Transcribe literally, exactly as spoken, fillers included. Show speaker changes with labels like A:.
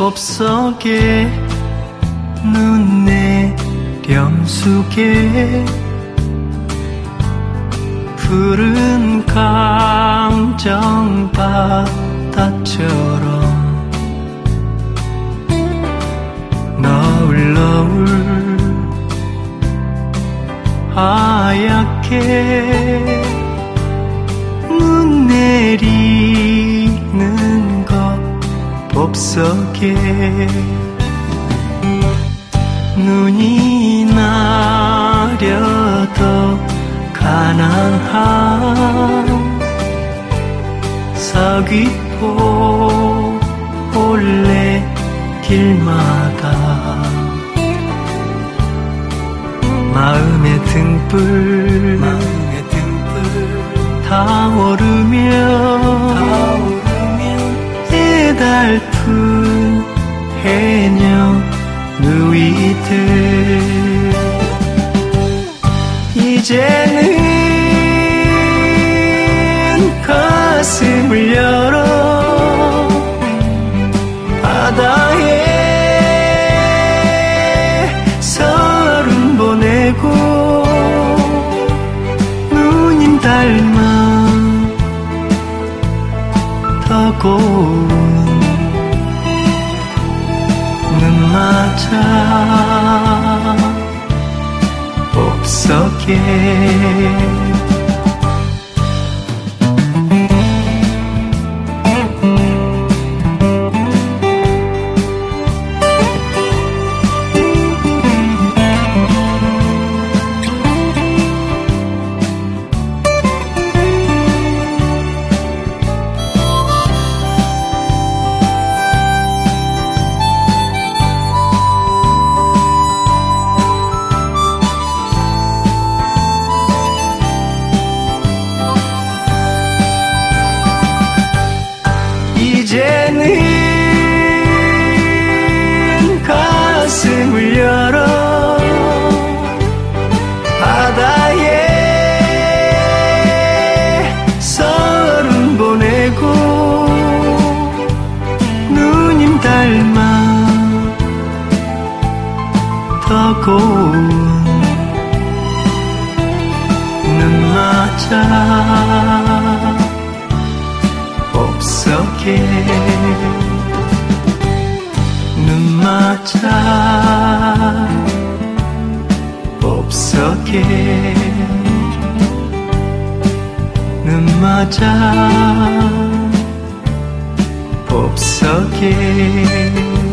A: 곱석에 눈 내렴수게 푸른 감정 바다처럼 너울너울 하얗게 눈 내리는 것 곱석에 눈이 나려도 가난한 서귀포 올레길마다 마음의 등불, 마음의 등불 타오르며, 타오르며 애달픈 해녀 누이들 이제는 가슴을 열어 바다에 서른 보내고 누님 닮아 더 고운 눈 맞아 곱석에 이제는 가슴을 열어 바다에 서른 보내고 누님 닮아 더 고운 눈 맞아 곱석에 눈 맞아 곱석에 눈 맞아 곱석에